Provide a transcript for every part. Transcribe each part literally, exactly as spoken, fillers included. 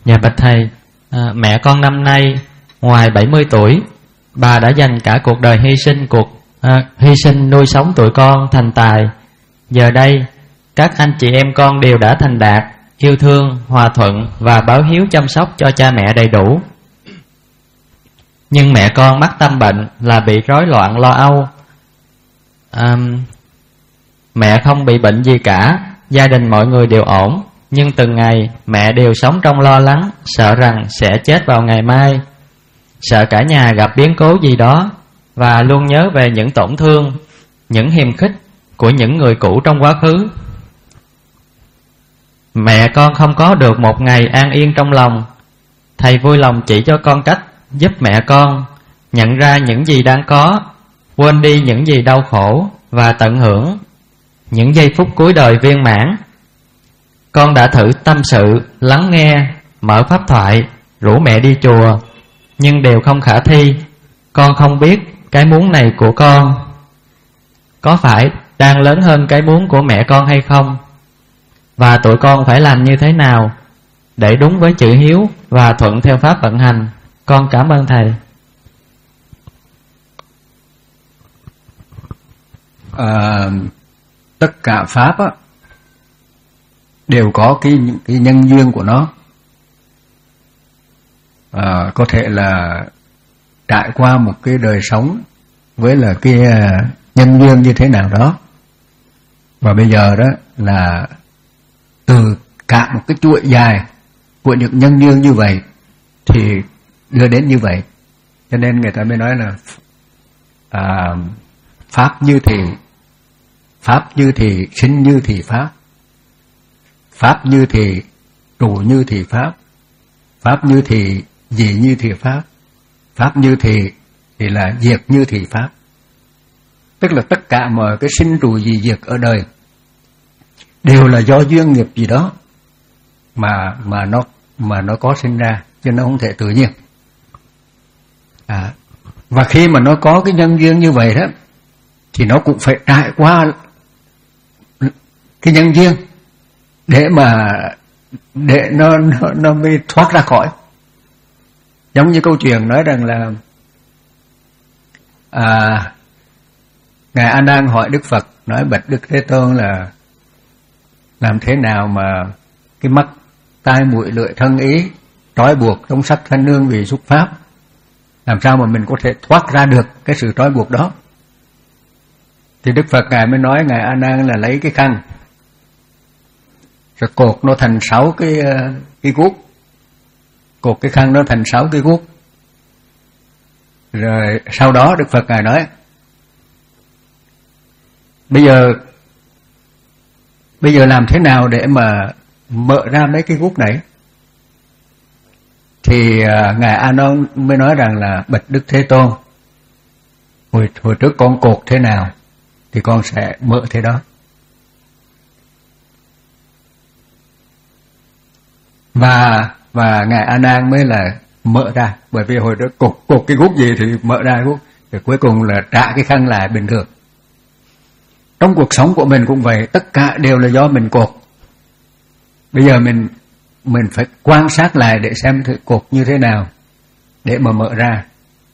Dạ bạch thầy, à, mẹ con năm nay ngoài bảy mươi tuổi, bà đã dành cả cuộc đời hy sinh cuộc à, hy sinh nuôi sống tụi con thành tài. Giờ đây các anh chị em con đều đã thành đạt, yêu thương, hòa thuận và báo hiếu chăm sóc cho cha mẹ đầy đủ. Nhưng mẹ con mắc tâm bệnh là bị rối loạn lo âu. à, Mẹ không bị bệnh gì cả, gia đình mọi người đều ổn. Nhưng từng ngày mẹ đều sống trong lo lắng, sợ rằng sẽ chết vào ngày mai, sợ cả nhà gặp biến cố gì đó, và luôn nhớ về những tổn thương, những hiềm khích của những người cũ trong quá khứ. Mẹ con không có được một ngày an yên trong lòng. Thầy vui lòng chỉ cho con cách giúp mẹ con nhận ra những gì đang có, quên đi những gì đau khổ và tận hưởng những giây phút cuối đời viên mãn. Con đã thử tâm sự, lắng nghe, mở pháp thoại, rủ mẹ đi chùa, nhưng đều không khả thi. Con không biết cái muốn này của con có phải đang lớn hơn cái muốn của mẹ con hay không, và tụi con phải làm như thế nào để đúng với chữ hiếu và thuận theo pháp vận hành. Con cảm ơn thầy. À, tất cả pháp á, đều có cái, cái nhân duyên của nó. À, có thể là trải qua một cái đời sống với là cái nhân duyên như thế nào đó, và bây giờ đó là từ cả một cái chuỗi dài của những nhân duyên như vậy thì đưa đến như vậy. Cho nên người ta mới nói là à, pháp như thì pháp như thì sinh như thì pháp, pháp như thì trụ như thì pháp, pháp như thì gì như thì pháp, pháp như thì thì là diệt như thì pháp. Tức là tất cả mọi cái sinh trụ gì diệt ở đời đều là do duyên nghiệp gì đó mà mà nó mà nó có sinh ra, chứ nó không thể tự nhiên. À, và khi mà nó có cái nhân duyên như vậy đó thì nó cũng phải trải qua cái nhân duyên để mà để nó nó nó mới thoát ra khỏi. Giống như câu chuyện nói rằng là à, Ngài A Nan hỏi Đức Phật, nói bạch Đức Thế Tôn là làm thế nào mà cái mắt tai mũi lưỡi thân ý trói buộc trong sắc thân nương vì xúc pháp, làm sao mà mình có thể thoát ra được cái sự trói buộc đó. Thì Đức Phật Ngài mới nói Ngài A Nan là lấy cái khăn rồi cột nó thành sáu cái cái guốc, cột cái khăn nó thành sáu cái guốc. Rồi sau đó Đức Phật Ngài nói bây giờ bây giờ làm thế nào để mà mở ra mấy cái guốc này. Thì Ngài A Nan mới nói rằng là bạch Đức Thế Tôn, hồi hồi trước con cột thế nào thì con sẽ mở thế đó. Và và Ngài A Nan mới là mở ra, bởi vì hồi đó cột cột cái guốc gì thì mở ra guốc, rồi cuối cùng là trả cái khăn lại bình thường. Trong cuộc sống của mình cũng vậy, tất cả đều là do mình cột. Bây giờ mình mình phải quan sát lại để xem thử cột như thế nào để mà mở ra.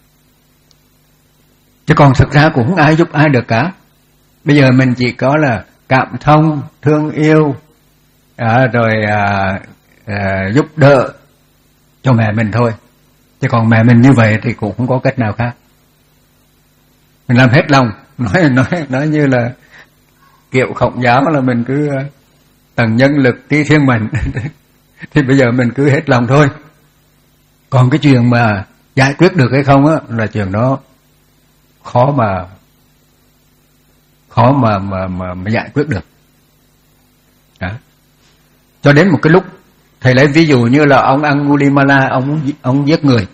Chứ còn thực ra cũng không ai giúp ai được cả. Bây giờ mình chỉ có là cảm thông, thương yêu, à, rồi à, à, giúp đỡ cho mẹ mình thôi. Chứ còn mẹ mình như vậy thì cũng không có cách nào khác. Mình làm hết lòng, nói nói nói như là kiểu Khổng Giáo là mình cứ tầng nhân lực tri thiên mệnh. Thì bây giờ mình cứ hết lòng thôi. Còn cái chuyện mà giải quyết được hay không á là chuyện đó khó mà khó mà mà mà, mà giải quyết được. Đó. Cho đến một cái lúc, thầy lấy ví dụ như là ông Angulimala, ông ông giết người.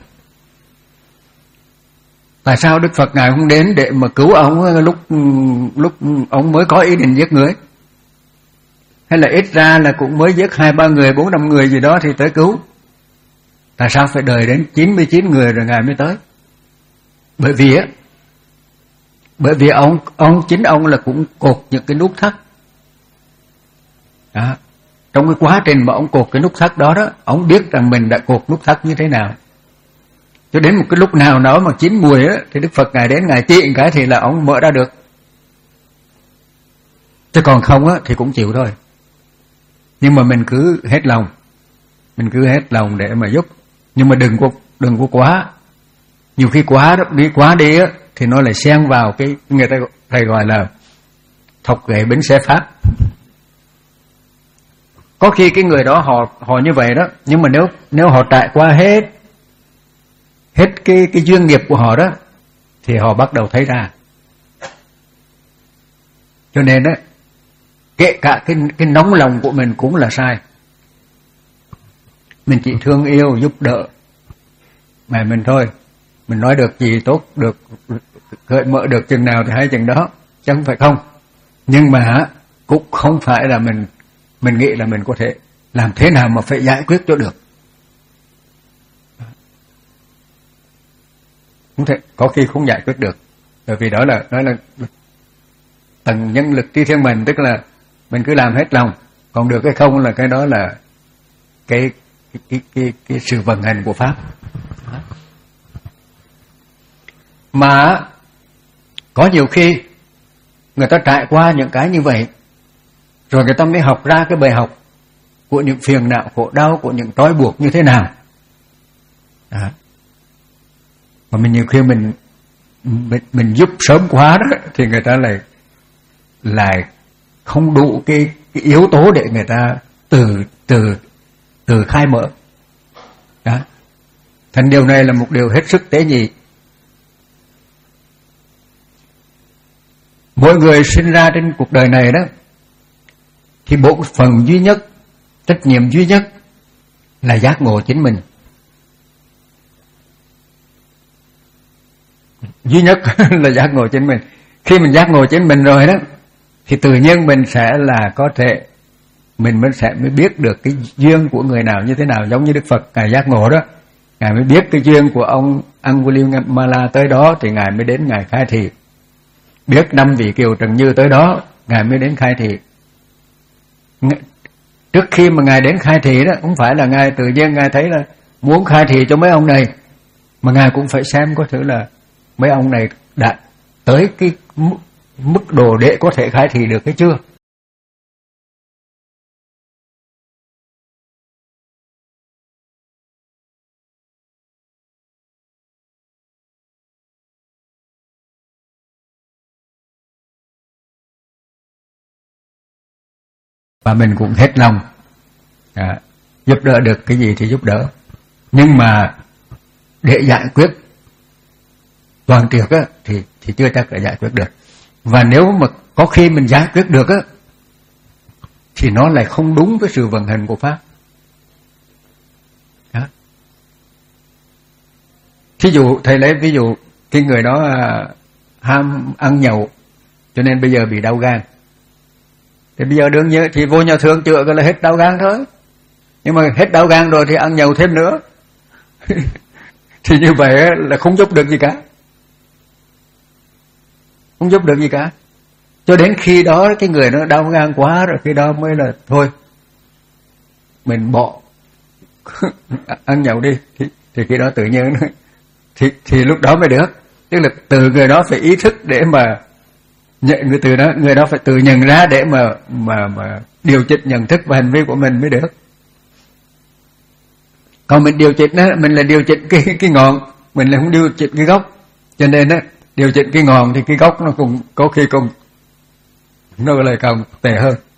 Tại sao Đức Phật Ngài không đến để mà cứu ông lúc lúc ông mới có ý định giết người? Hay là ít ra là cũng mới giết hai ba người, bốn năm người gì đó thì tới cứu. Tại sao phải đợi đến chín mươi chín người rồi Ngài mới tới? Bởi vì á, bởi vì ông ông chính ông là cũng cột những cái nút thắt. Đó. trong cái quá trình mà ông cột cái nút thắt đó đó, ông biết rằng mình đã cột nút thắt như thế nào. Cho đến một cái lúc nào đó mà chín mùi á, thì Đức Phật Ngài đến Ngài trị cái thì là ông mở ra được. Chứ còn không á thì cũng chịu thôi. Nhưng mà mình cứ hết lòng, mình cứ hết lòng để mà giúp, nhưng mà đừng có đừng có quá. Nhiều khi quá đó, đi quá đi á thì nó lại xen vào cái người ta thầy gọi là thọc gậy bánh xe pháp. Có khi cái người đó họ họ như vậy đó, nhưng mà nếu nếu họ trải qua hết hết cái cái duyên nghiệp của họ đó thì họ bắt đầu thấy ra. Cho nên đó, kể cả cái cái nóng lòng của mình cũng là sai. Mình chỉ thương yêu giúp đỡ mà mình thôi. Mình nói được gì tốt, được gợi mở được chừng nào thì hay chừng đó, chứ không phải không. Nhưng mà cũng không phải là mình mình nghĩ là mình có thể làm thế nào mà phải giải quyết cho được. Không thể, có khi không giải quyết được. Bởi vì đó là đó là tầng nhân lực tri thiên mệnh, tức là mình cứ làm hết lòng, còn được hay không là cái đó là cái cái cái cái, cái sự vận hành của pháp. Mà có nhiều khi người ta trải qua những cái như vậy, rồi người ta mới học ra cái bài học của những phiền não khổ đau, của những trói buộc như thế nào. Đó. Mà mình nhiều khi mình mình, mình giúp sớm quá đó thì người ta lại lại không đủ cái, cái yếu tố để người ta từ từ từ khai mở. Đó. Thành điều này là một điều hết sức tế nhị. Mỗi người sinh ra trên cuộc đời này đó thì bổn phận duy nhất, trách nhiệm duy nhất là giác ngộ chính mình. Duy nhất là giác ngộ chính mình. Khi mình giác ngộ chính mình rồi đó thì tự nhiên mình sẽ là có thể mình mới sẽ mới biết được cái duyên của người nào như thế nào. Giống như Đức Phật Ngài giác ngộ đó, Ngài mới biết cái duyên của ông Angulimala tới đó thì Ngài mới đến Ngài khai thị. Biết năm vị Kiều Trần Như tới đó, Ngài mới đến khai thị. Trước khi mà Ngài đến khai thị đó, không phải là Ngài tự nhiên Ngài thấy là muốn khai thị cho mấy ông này, mà Ngài cũng phải xem có thử là mấy ông này đã tới cái mức độ để có thể khai thị được cái chưa. Và mình cũng hết lòng à, giúp đỡ được cái gì thì giúp đỡ. Nhưng mà để giải quyết toàn triệt á, thì, thì chưa chắc là giải quyết được. Và nếu mà có khi mình giải quyết được á, thì nó lại không đúng với sự vận hành của Pháp. Đó. Thí dụ, thầy lấy ví dụ, cái người đó à, ham ăn nhậu, cho nên bây giờ bị đau gan. Thì bây giờ đương nhiên thì vô nhà thương chữa là hết đau gan thôi. Nhưng mà hết đau gan rồi thì ăn nhậu thêm nữa. Thì như vậy là không giúp được gì cả. Không giúp được gì cả. Cho đến khi đó cái người nó đau gan quá rồi, khi đó mới là thôi mình bỏ ăn nhậu đi. Thì, thì khi đó tự nhiên thì, thì lúc đó mới được. Tức là từ người đó phải ý thức để mà nhận người từ đó, người đó phải tự nhận ra để mà mà mà điều chỉnh nhận thức và hành vi của mình mới được. Còn mình điều chỉnh đó, mình là điều chỉnh cái cái ngọn, mình là không điều chỉnh cái gốc. Cho nên đó, điều chỉnh cái ngọn thì cái gốc nó cũng có khi còn nó lại càng tệ hơn.